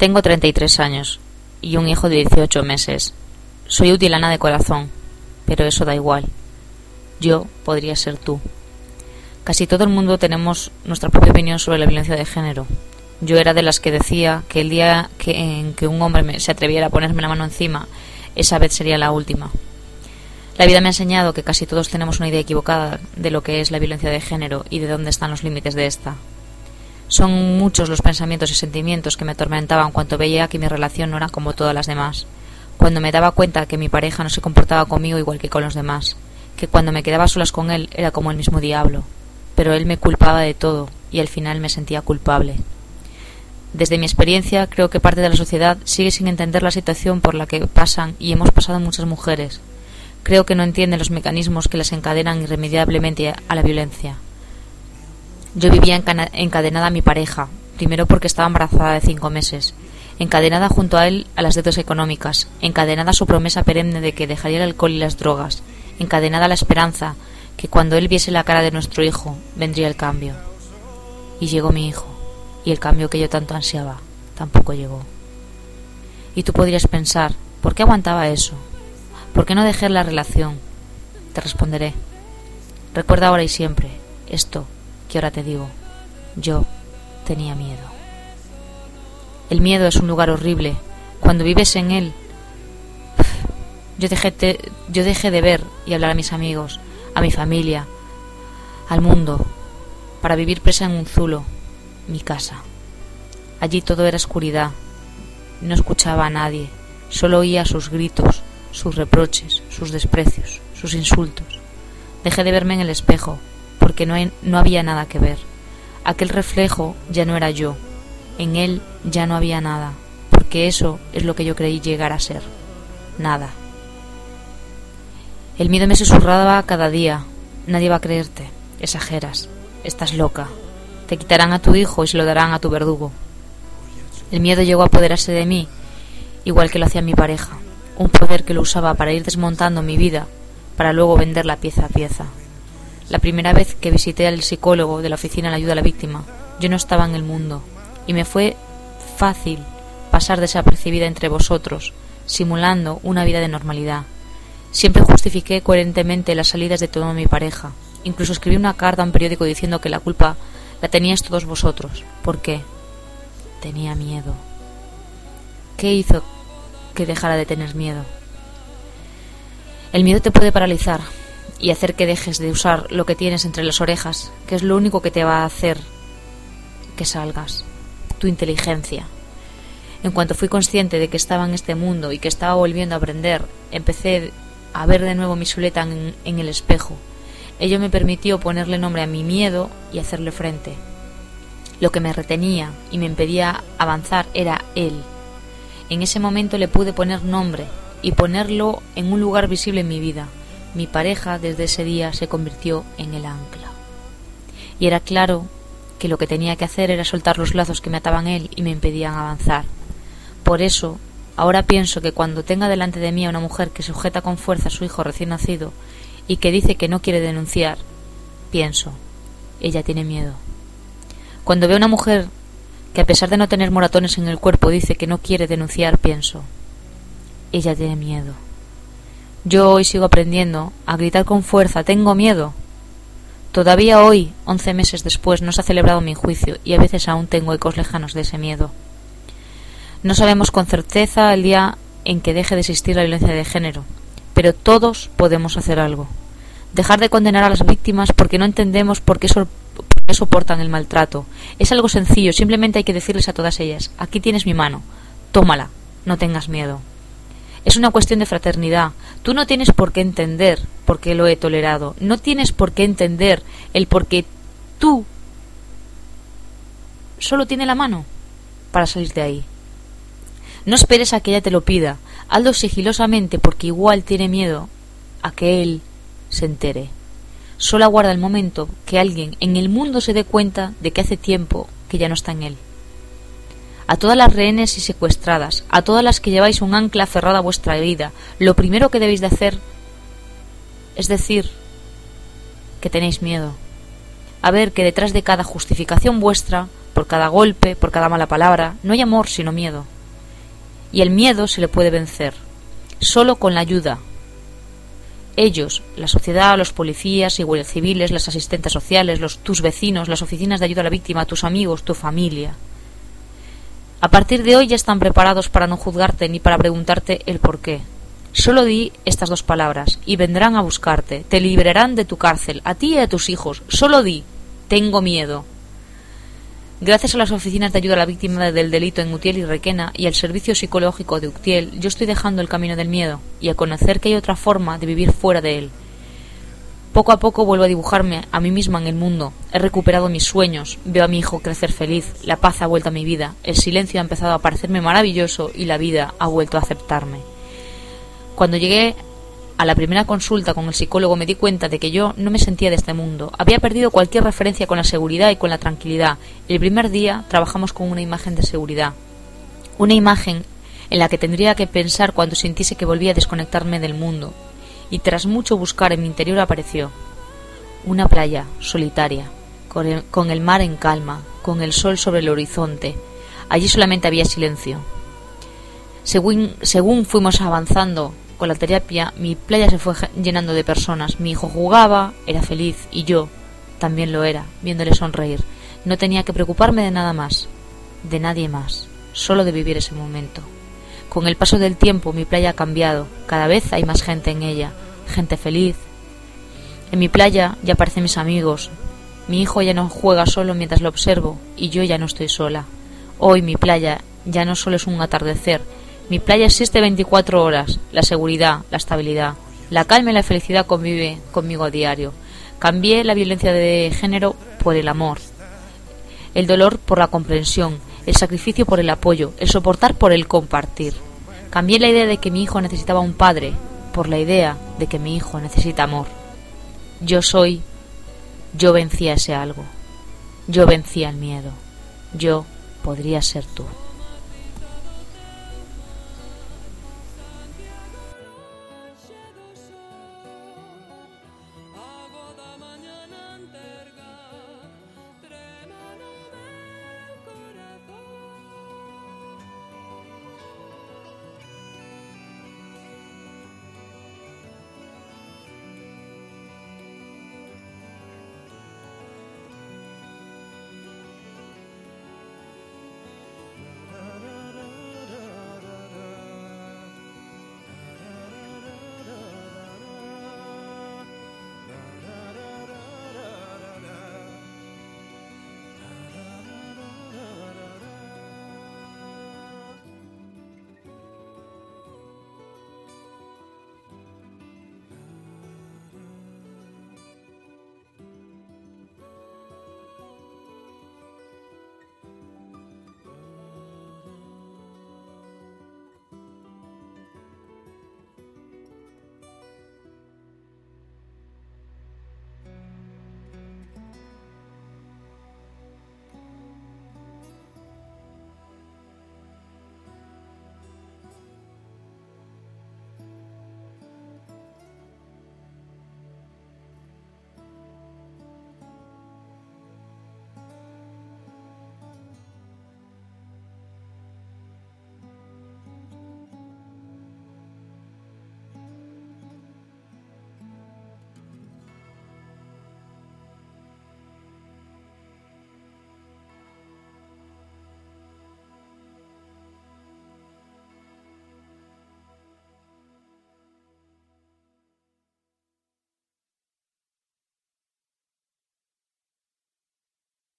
Tengo 33 años y un hijo de 18 meses. Soy utilana de corazón, pero eso da igual. Yo podría ser tú. Casi todo el mundo tenemos nuestra propia opinión sobre la violencia de género. Yo era de las que decía que el día en que un hombre se atreviera a ponerme la mano encima, esa vez sería la última. La vida me ha enseñado que casi todos tenemos una idea equivocada de lo que es la violencia de género y de dónde están los límites de esta. Son muchos los pensamientos y sentimientos que me atormentaban cuando veía que mi relación no era como todas las demás, cuando me daba cuenta que mi pareja no se comportaba conmigo igual que con los demás, que cuando me quedaba a solas con él era como el mismo diablo, pero él me culpaba de todo y al final me sentía culpable. Desde mi experiencia, creo que parte de la sociedad sigue sin entender la situación por la que pasan y hemos pasado muchas mujeres. Creo que no entienden los mecanismos que las encadenan irremediablemente a la violencia. Yo vivía encadenada a mi pareja, primero porque estaba embarazada de 5 meses, encadenada junto a él a las deudas económicas, encadenada a su promesa perenne de que dejaría el alcohol y las drogas, encadenada a la esperanza que cuando él viese la cara de nuestro hijo vendría el cambio. Y llegó mi hijo, y el cambio que yo tanto ansiaba tampoco llegó. Y tú podrías pensar, ¿por qué aguantaba eso? ¿Por qué no dejé la relación? Te responderé. Recuerda ahora y siempre esto que ahora te digo. Yo tenía miedo. El miedo es un lugar horrible. Cuando vives en él, yo dejé de ver y hablar a mis amigos, a mi familia, al mundo, para vivir presa en un zulo, mi casa. Allí todo era oscuridad. No escuchaba a nadie. Solo oía sus gritos, sus reproches, sus desprecios, sus insultos. Dejé de verme en el espejo, porque no había nada que ver. Aquel reflejo ya no era yo. En él ya no había nada, porque eso es lo que yo creí llegar a ser. Nada. El miedo me susurraba cada día. Nadie va a creerte. Exageras. Estás loca. Te quitarán a tu hijo y se lo darán a tu verdugo. El miedo llegó a apoderarse de mí, igual que lo hacía mi pareja. Un poder que lo usaba para ir desmontando mi vida, para luego venderla pieza a pieza. La primera vez que visité al psicólogo de la oficina de ayuda a la víctima, yo no estaba en el mundo, y me fue fácil pasar desapercibida entre vosotros, simulando una vida de normalidad. Siempre justifiqué coherentemente las salidas de toda mi pareja. Incluso escribí una carta a un periódico diciendo que la culpa la teníais todos vosotros. ¿Por qué? Tenía miedo. ¿Qué hizo que dejara de tener miedo? El miedo te puede paralizar y hacer que dejes de usar lo que tienes entre las orejas, que es lo único que te va a hacer que salgas, tu inteligencia. En cuanto fui consciente de que estaba en este mundo y que estaba volviendo a aprender, empecé a ver de nuevo mi silueta en el espejo. Ello me permitió ponerle nombre a mi miedo y hacerle frente. Lo que me retenía y me impedía avanzar era él. En ese momento le pude poner nombre y ponerlo en un lugar visible en mi vida. Mi pareja desde ese día se convirtió en el ancla. Y era claro que lo que tenía que hacer era soltar los lazos que me ataban a él y me impedían avanzar. Por eso, ahora pienso que cuando tenga delante de mí a una mujer que sujeta con fuerza a su hijo recién nacido y que dice que no quiere denunciar, pienso, ella tiene miedo. Cuando veo a una mujer que a pesar de no tener moratones en el cuerpo dice que no quiere denunciar, pienso, ella tiene miedo. Yo hoy sigo aprendiendo a gritar con fuerza, tengo miedo. Todavía hoy, 11 meses después, no se ha celebrado mi juicio y a veces aún tengo ecos lejanos de ese miedo. No sabemos con certeza el día en que deje de existir la violencia de género, pero todos podemos hacer algo. Dejar de condenar a las víctimas porque no entendemos por qué soportan el maltrato. Es algo sencillo, simplemente hay que decirles a todas ellas, aquí tienes mi mano, tómala, no tengas miedo. Es una cuestión de fraternidad. Tú no tienes por qué entender por qué lo he tolerado. No tienes por qué entender el por qué tú solo tiene la mano para salir de ahí. No esperes a que ella te lo pida. Hazlo sigilosamente porque igual tiene miedo a que él se entere. Solo aguarda el momento que alguien en el mundo se dé cuenta de que hace tiempo que ya no está en él. A todas las rehenes y secuestradas, a todas las que lleváis un ancla aferrada a vuestra vida, lo primero que debéis de hacer es decir que tenéis miedo. a ver que detrás de cada justificación vuestra, por cada golpe, por cada mala palabra, no hay amor sino miedo. Y el miedo se le puede vencer, solo con la ayuda. Ellos, la sociedad, los policías y guardias civiles, las asistentes sociales, tus vecinos, las oficinas de ayuda a la víctima, tus amigos, tu familia. A partir de hoy ya están preparados para no juzgarte ni para preguntarte el por qué. Solo di estas 2 palabras y vendrán a buscarte, te liberarán de tu cárcel, a ti y a tus hijos. Solo di, tengo miedo. Gracias a las oficinas de ayuda a la víctima del delito en Utiel y Requena y al servicio psicológico de Utiel, yo estoy dejando el camino del miedo y a conocer que hay otra forma de vivir fuera de él. Poco a poco vuelvo a dibujarme a mí misma en el mundo. He recuperado mis sueños, veo a mi hijo crecer feliz, la paz ha vuelto a mi vida, el silencio ha empezado a parecerme maravilloso y la vida ha vuelto a aceptarme. Cuando llegué a la primera consulta con el psicólogo me di cuenta de que yo no me sentía de este mundo. Había perdido cualquier referencia con la seguridad y con la tranquilidad. El primer día trabajamos con una imagen de seguridad. Una imagen en la que tendría que pensar cuando sintiese que volvía a desconectarme del mundo. Y tras mucho buscar en mi interior apareció una playa solitaria, con el mar en calma, con el sol sobre el horizonte. Allí solamente había silencio. Según fuimos avanzando con la terapia, mi playa se fue llenando de personas. Mi hijo jugaba, era feliz, y yo también lo era, viéndole sonreír. No tenía que preocuparme de nada más, de nadie más, solo de vivir ese momento. Con el paso del tiempo mi playa ha cambiado, cada vez hay más gente en ella, gente feliz. En mi playa ya aparecen mis amigos. Mi hijo ya no juega solo mientras lo observo, y yo ya no estoy sola. Hoy mi playa ya no solo es un atardecer. Mi playa existe 24 horas, la seguridad, la estabilidad, la calma y la felicidad convive conmigo a diario. Cambié la violencia de género por el amor, el dolor por la comprensión, el sacrificio por el apoyo, el soportar por el compartir. Cambié la idea de que mi hijo necesitaba un padre por la idea de que mi hijo necesita amor. Yo vencía ese algo, yo vencía el miedo, yo podría ser tú.